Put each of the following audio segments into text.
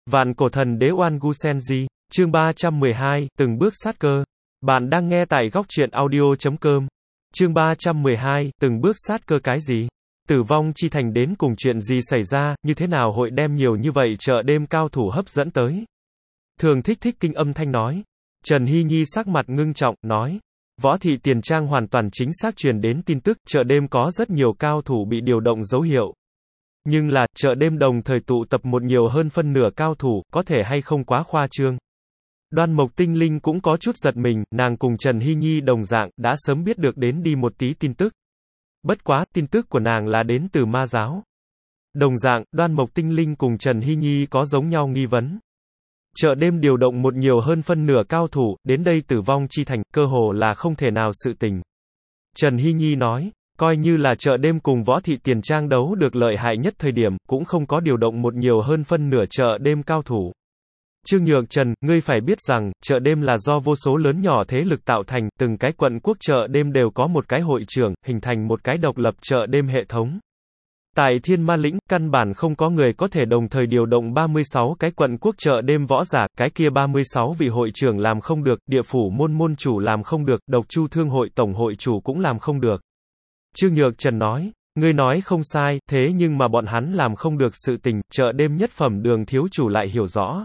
Vạn cổ thần đế Oan Gu Senji, chương 312, từng bước sát cơ. Bạn đang nghe tại góc truyện audio.com. Chương 312, từng bước sát cơ cái gì? Tử vong chi thành đến cùng chuyện gì xảy ra, như thế nào hội đem nhiều như vậy chợ đêm cao thủ hấp dẫn tới? Thường thích kinh âm thanh nói. Trần Hy Nhi sắc mặt ngưng trọng, nói. Võ thị tiền trang hoàn toàn chính xác truyền đến tin tức, chợ đêm có rất nhiều cao thủ bị điều động dấu hiệu. Nhưng là, chợ đêm đồng thời tụ tập một nhiều hơn phân nửa cao thủ, có thể hay không quá khoa trương. Đoan Mộc Tinh Linh cũng có chút giật mình, nàng cùng Trần Hy Nhi đồng dạng, đã sớm biết được đến đi một tí tin tức. Bất quá, tin tức của nàng là đến từ ma giáo. Đồng dạng, Đoan Mộc Tinh Linh cùng Trần Hy Nhi có giống nhau nghi vấn. Chợ đêm điều động một nhiều hơn phân nửa cao thủ, đến đây tử vong chi thành, cơ hồ là không thể nào sự tình. Trần Hy Nhi nói. Coi như là chợ đêm cùng võ thị tiền trang đấu được lợi hại nhất thời điểm, cũng không có điều động một nhiều hơn phân nửa chợ đêm cao thủ. Trương Nhược Trần, ngươi phải biết rằng, chợ đêm là do vô số lớn nhỏ thế lực tạo thành, từng cái quận quốc chợ đêm đều có một cái hội trưởng, hình thành một cái độc lập chợ đêm hệ thống. Tại Thiên Ma Lĩnh, căn bản không có người có thể đồng thời điều động 36 cái quận quốc chợ đêm võ giả, cái kia 36 vị hội trưởng làm không được, địa phủ môn môn chủ làm không được, độc chu thương hội tổng hội chủ cũng làm không được. Trương Nhược Trần nói, ngươi nói không sai, thế nhưng mà bọn hắn làm không được sự tình, chợ đêm nhất phẩm đường thiếu chủ lại hiểu rõ.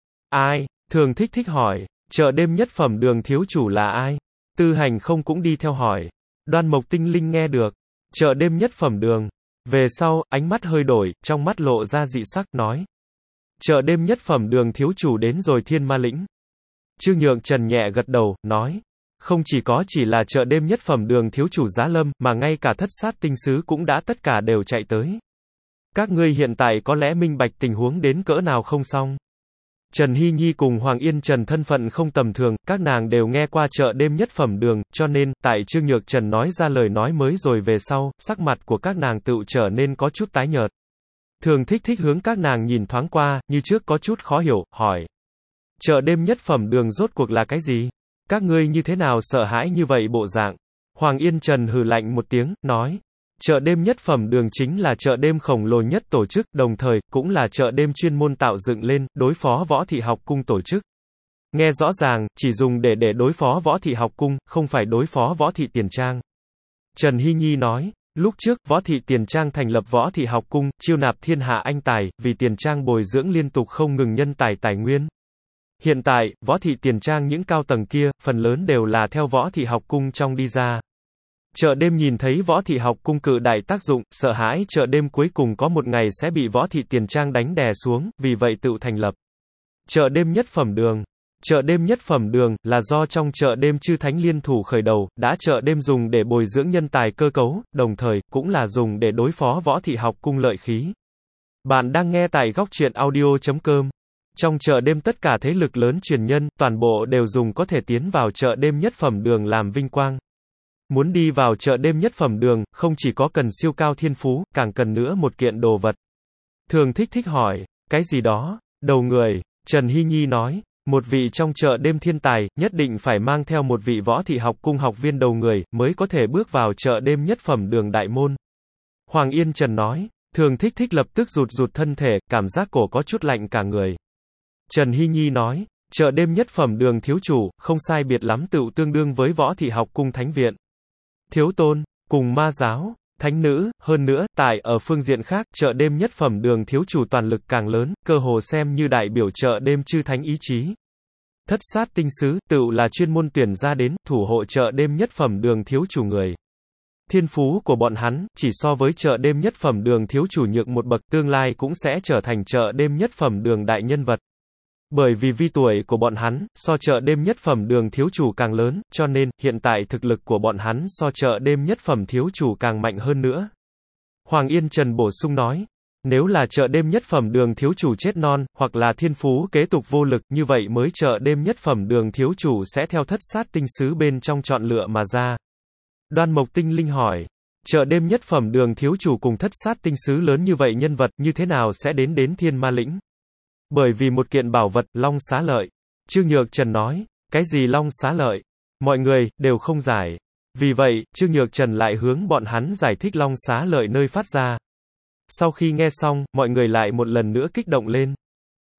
Ai? Thường thích hỏi, chợ đêm nhất phẩm đường thiếu chủ là ai? Tư Hành không cũng đi theo hỏi. Đoan Mộc Tinh Linh nghe được, chợ đêm nhất phẩm đường. Về sau, ánh mắt hơi đổi, trong mắt lộ ra dị sắc, nói. Chợ đêm nhất phẩm đường thiếu chủ đến rồi Thiên Ma Lĩnh. Trương Nhược Trần nhẹ gật đầu, nói. Không chỉ là chợ đêm nhất phẩm đường thiếu chủ Giá Lâm, mà ngay cả thất sát tinh sứ cũng đã tất cả đều chạy tới. Các ngươi hiện tại có lẽ minh bạch tình huống đến cỡ nào không xong. Trần Hy Nhi cùng Hoàng Yên Trần thân phận không tầm thường, các nàng đều nghe qua chợ đêm nhất phẩm đường, cho nên, tại Trương Nhược Trần nói ra lời nói mới rồi về sau, sắc mặt của các nàng tự trở nên có chút tái nhợt. Thường thích hướng các nàng nhìn thoáng qua, như trước có chút khó hiểu, hỏi. Chợ đêm nhất phẩm đường rốt cuộc là cái gì? Các ngươi như thế nào sợ hãi như vậy bộ dạng? Hoàng Yên Trần hừ lạnh một tiếng, nói. Chợ đêm nhất phẩm đường chính là chợ đêm khổng lồ nhất tổ chức, đồng thời, cũng là chợ đêm chuyên môn tạo dựng lên, đối phó võ thị học cung tổ chức. Nghe rõ ràng, chỉ dùng để đối phó võ thị học cung, không phải đối phó võ thị tiền trang. Trần Hy Nhi nói, lúc trước, võ thị tiền trang thành lập võ thị học cung, chiêu nạp thiên hạ anh tài, vì tiền trang bồi dưỡng liên tục không ngừng nhân tài nguyên. Hiện tại, võ thị tiền trang những cao tầng kia, phần lớn đều là theo võ thị học cung trong đi ra. Chợ đêm nhìn thấy võ thị học cung cự đại tác dụng, sợ hãi chợ đêm cuối cùng có một ngày sẽ bị võ thị tiền trang đánh đè xuống, vì vậy tự thành lập. Chợ đêm nhất phẩm đường. Chợ đêm nhất phẩm đường, là do trong chợ đêm chư thánh liên thủ khởi đầu, đã chợ đêm dùng để bồi dưỡng nhân tài cơ cấu, đồng thời, cũng là dùng để đối phó võ thị học cung lợi khí. Bạn đang nghe tại góc truyện audio.com. Trong chợ đêm tất cả thế lực lớn truyền nhân, toàn bộ đều dùng có thể tiến vào chợ đêm nhất phẩm đường làm vinh quang. Muốn đi vào chợ đêm nhất phẩm đường, không chỉ có cần siêu cao thiên phú, càng cần nữa một kiện đồ vật. Thường thích hỏi, cái gì đó? Đầu người, Trần Hy Nhi nói, một vị trong chợ đêm thiên tài, nhất định phải mang theo một vị võ thị học cung học viên đầu người, mới có thể bước vào chợ đêm nhất phẩm đường đại môn. Hoàng Yên Trần nói, Thường thích lập tức rụt thân thể, cảm giác cổ có chút lạnh cả người. Trần Hy Nhi nói, chợ đêm nhất phẩm đường thiếu chủ, không sai biệt lắm tựu tương đương với võ thị học cung thánh viện. Thiếu tôn, cùng ma giáo, thánh nữ, hơn nữa, tại ở phương diện khác, chợ đêm nhất phẩm đường thiếu chủ toàn lực càng lớn, cơ hồ xem như đại biểu chợ đêm chư thánh ý chí. Thất sát tinh sứ, tựu là chuyên môn tuyển ra đến, thủ hộ chợ đêm nhất phẩm đường thiếu chủ người. Thiên phú của bọn hắn, chỉ so với chợ đêm nhất phẩm đường thiếu chủ nhược một bậc, tương lai cũng sẽ trở thành chợ đêm nhất phẩm đường đại nhân vật. Bởi vì vi tuổi của bọn hắn, so chợ đêm nhất phẩm đường thiếu chủ càng lớn, cho nên, hiện tại thực lực của bọn hắn so chợ đêm nhất phẩm thiếu chủ càng mạnh hơn nữa. Hoàng Yên Trần bổ sung nói, nếu là chợ đêm nhất phẩm đường thiếu chủ chết non, hoặc là thiên phú kế tục vô lực, như vậy mới chợ đêm nhất phẩm đường thiếu chủ sẽ theo thất sát tinh sứ bên trong chọn lựa mà ra. Đoan Mộc Tinh Linh hỏi, chợ đêm nhất phẩm đường thiếu chủ cùng thất sát tinh sứ lớn như vậy nhân vật, như thế nào sẽ đến Thiên Ma Lĩnh? Bởi vì một kiện bảo vật, Long Xá Lợi. Trương Nhược Trần nói, cái gì Long Xá Lợi? Mọi người, đều không giải. Vì vậy, Trương Nhược Trần lại hướng bọn hắn giải thích Long Xá Lợi nơi phát ra. Sau khi nghe xong, mọi người lại một lần nữa kích động lên.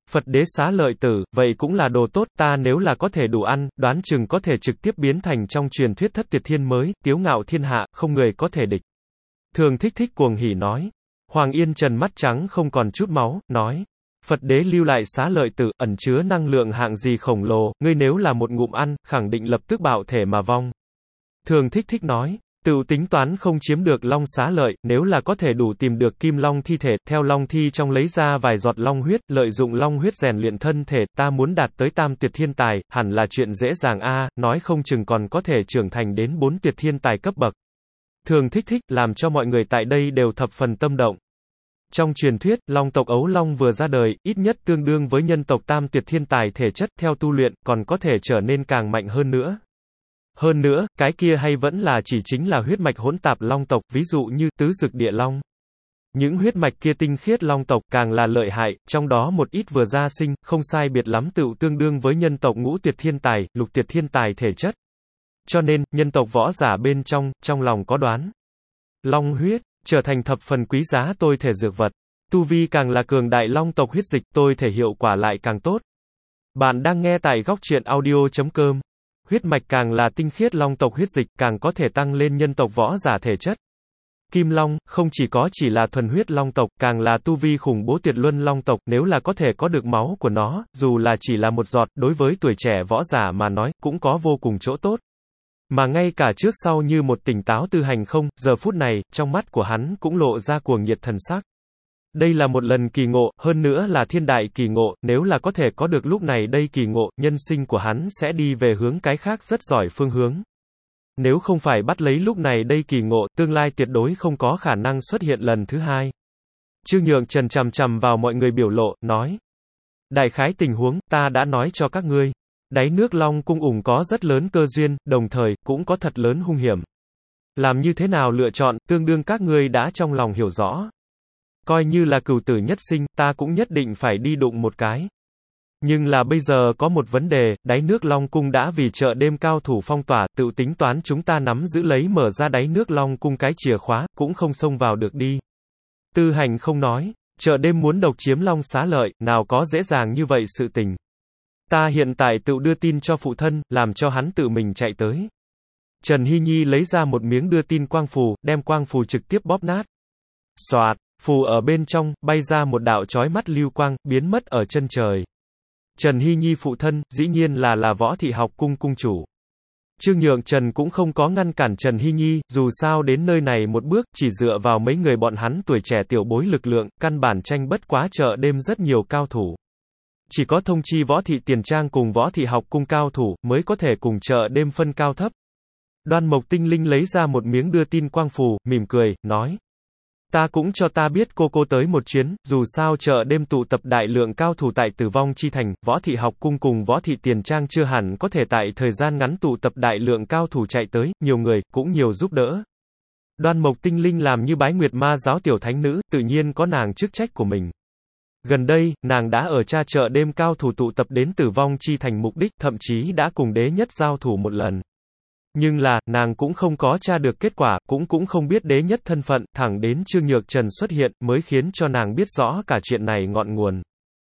Phật đế Xá Lợi Tử, vậy cũng là đồ tốt, ta nếu là có thể đủ ăn, đoán chừng có thể trực tiếp biến thành trong truyền thuyết thất tuyệt thiên mới, tiếu ngạo thiên hạ, không người có thể địch. Thường Thích Thích cuồng hỉ nói. Hoàng Yên Trần mắt trắng không còn chút máu, nói. Phật đế lưu lại Xá Lợi Tử, ẩn chứa năng lượng hạng gì khổng lồ, ngươi nếu là một ngụm ăn, khẳng định lập tức bạo thể mà vong. Thường Thích Thích nói. Tự tính toán không chiếm được long xá lợi, nếu là có thể đủ tìm được kim long thi thể, theo long thi trong lấy ra vài giọt long huyết, lợi dụng long huyết rèn luyện thân thể, ta muốn đạt tới tam tuyệt thiên tài, hẳn là chuyện dễ dàng nói không chừng còn có thể trưởng thành đến 4 tuyệt thiên tài cấp bậc. Thường Thích Thích, làm cho mọi người tại đây đều thập phần tâm động. Trong truyền thuyết, long tộc ấu long vừa ra đời, ít nhất tương đương với nhân tộc tam tuyệt thiên tài thể chất, theo tu luyện, còn có thể trở nên càng mạnh hơn nữa. Hơn nữa, cái kia hay vẫn là chỉ chính là huyết mạch hỗn tạp long tộc, ví dụ như tứ dực địa long. Những huyết mạch kia tinh khiết long tộc càng là lợi hại, trong đó một ít vừa ra sinh, không sai biệt lắm tựu tương đương với nhân tộc ngũ tuyệt thiên tài, lục tuyệt thiên tài thể chất. Cho nên, nhân tộc võ giả bên trong lòng có đoán. Long huyết, trở thành thập phần quý giá tôi thể dược vật. Tu vi càng là cường đại long tộc huyết dịch, tôi thể hiệu quả lại càng tốt. Bạn đang nghe tại góc truyện audio.com. Huyết mạch càng là tinh khiết long tộc huyết dịch, càng có thể tăng lên nhân tộc võ giả thể chất. Kim Long, không chỉ là thuần huyết long tộc, càng là tu vi khủng bố tuyệt luân long tộc, nếu là có thể có được máu của nó, dù là chỉ là một giọt, đối với tuổi trẻ võ giả mà nói, cũng có vô cùng chỗ tốt. Mà ngay cả trước sau như một tỉnh táo Tư Hành không, giờ phút này, trong mắt của hắn cũng lộ ra cuồng nhiệt thần sắc. Đây là một lần kỳ ngộ, hơn nữa là thiên đại kỳ ngộ, nếu là có thể có được lúc này đây kỳ ngộ, nhân sinh của hắn sẽ đi về hướng cái khác rất giỏi phương hướng. Nếu không phải bắt lấy lúc này đây kỳ ngộ, tương lai tuyệt đối không có khả năng xuất hiện lần thứ hai. Trương Nhượng Trần chằm chằm vào mọi người biểu lộ, nói. Đại khái tình huống, ta đã nói cho các ngươi. Đáy nước Long Cung ủng có rất lớn cơ duyên, đồng thời, cũng có thật lớn hung hiểm. Làm như thế nào lựa chọn, tương đương các ngươi đã trong lòng hiểu rõ. Coi như là cửu tử nhất sinh, ta cũng nhất định phải đi đụng một cái. Nhưng là bây giờ có một vấn đề, đáy nước Long Cung đã vì chợ đêm cao thủ phong tỏa, tự tính toán chúng ta nắm giữ lấy mở ra đáy nước Long Cung cái chìa khóa, cũng không xông vào được đi. Tư Hành không nói, chợ đêm muốn độc chiếm Long Xá Lợi, nào có dễ dàng như vậy sự tình. Ta hiện tại tự đưa tin cho phụ thân, làm cho hắn tự mình chạy tới. Trần Hy Nhi lấy ra một miếng đưa tin quang phù, đem quang phù trực tiếp bóp nát. Xoạt, phù ở bên trong, bay ra một đạo chói mắt lưu quang, biến mất ở chân trời. Trần Hy Nhi phụ thân, dĩ nhiên là Võ Thị Học Cung cung chủ. Trương Nhượng Trần cũng không có ngăn cản Trần Hy Nhi, dù sao đến nơi này một bước, chỉ dựa vào mấy người bọn hắn tuổi trẻ tiểu bối lực lượng, căn bản tranh bất quá chợ đêm rất nhiều cao thủ. Chỉ có thông chi Võ Thị Tiền Trang cùng Võ Thị Học Cung cao thủ, mới có thể cùng chợ đêm phân cao thấp. Đoan Mộc Tinh Linh lấy ra một miếng đưa tin quang phù, mỉm cười, nói. Ta cũng cho ta biết cô tới một chuyến, dù sao chợ đêm tụ tập đại lượng cao thủ tại Tử Vong Chi Thành, Võ Thị Học Cung cùng Võ Thị Tiền Trang chưa hẳn có thể tại thời gian ngắn tụ tập đại lượng cao thủ chạy tới, nhiều người, cũng nhiều giúp đỡ. Đoan Mộc Tinh Linh làm như Bái Nguyệt Ma giáo tiểu thánh nữ, tự nhiên có nàng chức trách của mình. Gần đây, nàng đã ở tra chợ đêm cao thủ tụ tập đến Tử Vong Chi Thành mục đích, thậm chí đã cùng đế nhất giao thủ một lần. Nhưng là, nàng cũng không có tra được kết quả, cũng không biết đế nhất thân phận, thẳng đến Trương Nhược Trần xuất hiện, mới khiến cho nàng biết rõ cả chuyện này ngọn nguồn.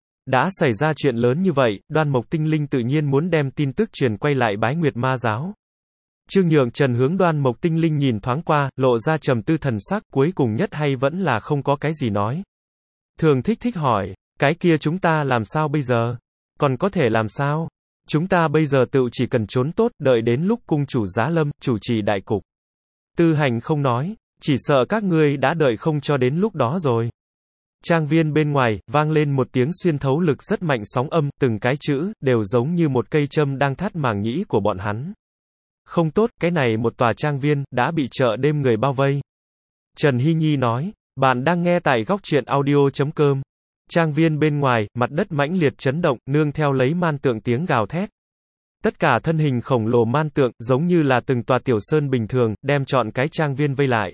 Đã xảy ra chuyện lớn như vậy, Đoan Mộc Tinh Linh tự nhiên muốn đem tin tức truyền quay lại Bái Nguyệt Ma giáo. Trương Nhượng Trần hướng Đoan Mộc Tinh Linh nhìn thoáng qua, lộ ra trầm tư thần sắc, cuối cùng nhất hay vẫn là không có cái gì nói. Thường Thích Thích hỏi, cái kia chúng ta làm sao bây giờ? Còn có thể làm sao? Chúng ta bây giờ tự chỉ cần trốn tốt, đợi đến lúc cung chủ Giá Lâm, chủ trì đại cục. Tư Hành không nói, chỉ sợ các ngươi đã đợi không cho đến lúc đó rồi. Trang viên bên ngoài, vang lên một tiếng xuyên thấu lực rất mạnh sóng âm, từng cái chữ, đều giống như một cây châm đang thắt màng nhĩ của bọn hắn. Không tốt, cái này một tòa trang viên, đã bị chợ đêm người bao vây. Trần Hy Nhi nói, bạn đang nghe tại góc truyện audio.com. Trang viên bên ngoài, mặt đất mãnh liệt chấn động, nương theo lấy man tượng tiếng gào thét. Tất cả thân hình khổng lồ man tượng, giống như là từng tòa tiểu sơn bình thường, đem trọn cái trang viên vây lại.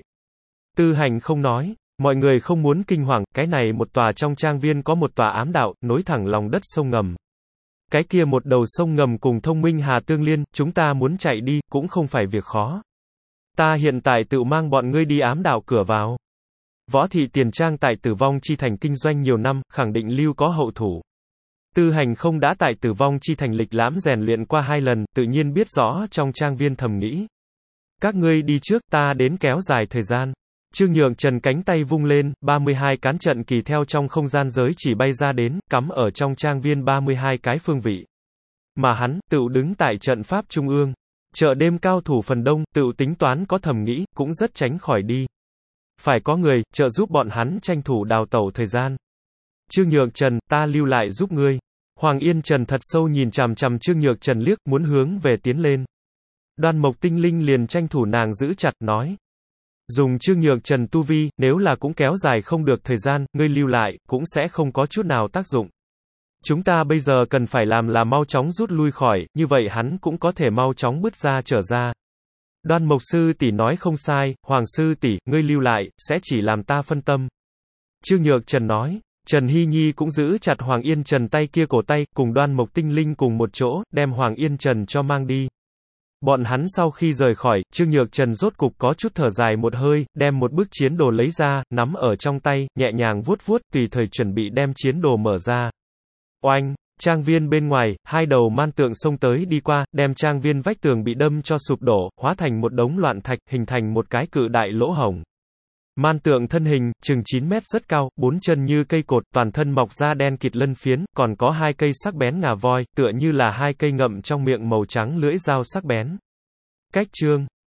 Tư Hành không nói, mọi người không muốn kinh hoàng, cái này một tòa trong trang viên có một tòa ám đạo, nối thẳng lòng đất sông ngầm. Cái kia một đầu sông ngầm cùng Thông Minh Hà tương liên, chúng ta muốn chạy đi, cũng không phải việc khó. Ta hiện tại tự mang bọn ngươi đi ám đạo cửa vào. Võ Thị Tiền Trang tại Tử Vong Chi Thành kinh doanh nhiều năm, khẳng định lưu có hậu thủ. Tư Hành không đã tại Tử Vong Chi Thành lịch lãm rèn luyện qua 2 lần, tự nhiên biết rõ trong trang viên thầm nghĩ. Các ngươi đi trước, ta đến kéo dài thời gian. Trương Nhượng Trần cánh tay vung lên, 32 cán trận kỳ theo trong không gian giới chỉ bay ra đến, cắm ở trong trang viên 32 cái phương vị. Mà hắn, tựu đứng tại trận pháp trung ương. Chợ đêm cao thủ phần đông, tựu tính toán có thầm nghĩ, cũng rất tránh khỏi đi. Phải có người, trợ giúp bọn hắn tranh thủ đào tẩu thời gian. Trương Nhượng Trần, ta lưu lại giúp ngươi. Hoàng Yên Trần thật sâu nhìn chằm chằm Trương Nhượng Trần liếc, muốn hướng về tiến lên. Đoan Mộc Tinh Linh liền tranh thủ nàng giữ chặt, nói. Dùng Trương Nhượng Trần tu vi, nếu là cũng kéo dài không được thời gian, ngươi lưu lại, cũng sẽ không có chút nào tác dụng. Chúng ta bây giờ cần phải làm là mau chóng rút lui khỏi, như vậy hắn cũng có thể mau chóng bứt ra trở ra. Đoan Mộc sư tỷ nói không sai, Hoàng sư tỷ, ngươi lưu lại, sẽ chỉ làm ta phân tâm. Trương Nhượng Trần nói. Trần Hy Nhi cũng giữ chặt Hoàng Yên Trần tay kia cổ tay, cùng Đoan Mộc Tinh Linh cùng một chỗ, đem Hoàng Yên Trần cho mang đi. Bọn hắn sau khi rời khỏi, Trương Nhượng Trần rốt cục có chút thở dài một hơi, đem một bức chiến đồ lấy ra, nắm ở trong tay, nhẹ nhàng vuốt vuốt, tùy thời chuẩn bị đem chiến đồ mở ra. Oanh! Trang viên bên ngoài, hai đầu man tượng xông tới đi qua, đem trang viên vách tường bị đâm cho sụp đổ, hóa thành một đống loạn thạch, hình thành một cái cự đại lỗ hổng. Man tượng thân hình, chừng 9 mét rất cao, 4 chân như cây cột, toàn thân mọc ra đen kịt lân phiến, còn có 2 cây sắc bén ngà voi, tựa như là 2 cây ngậm trong miệng màu trắng lưỡi dao sắc bén. Cách chương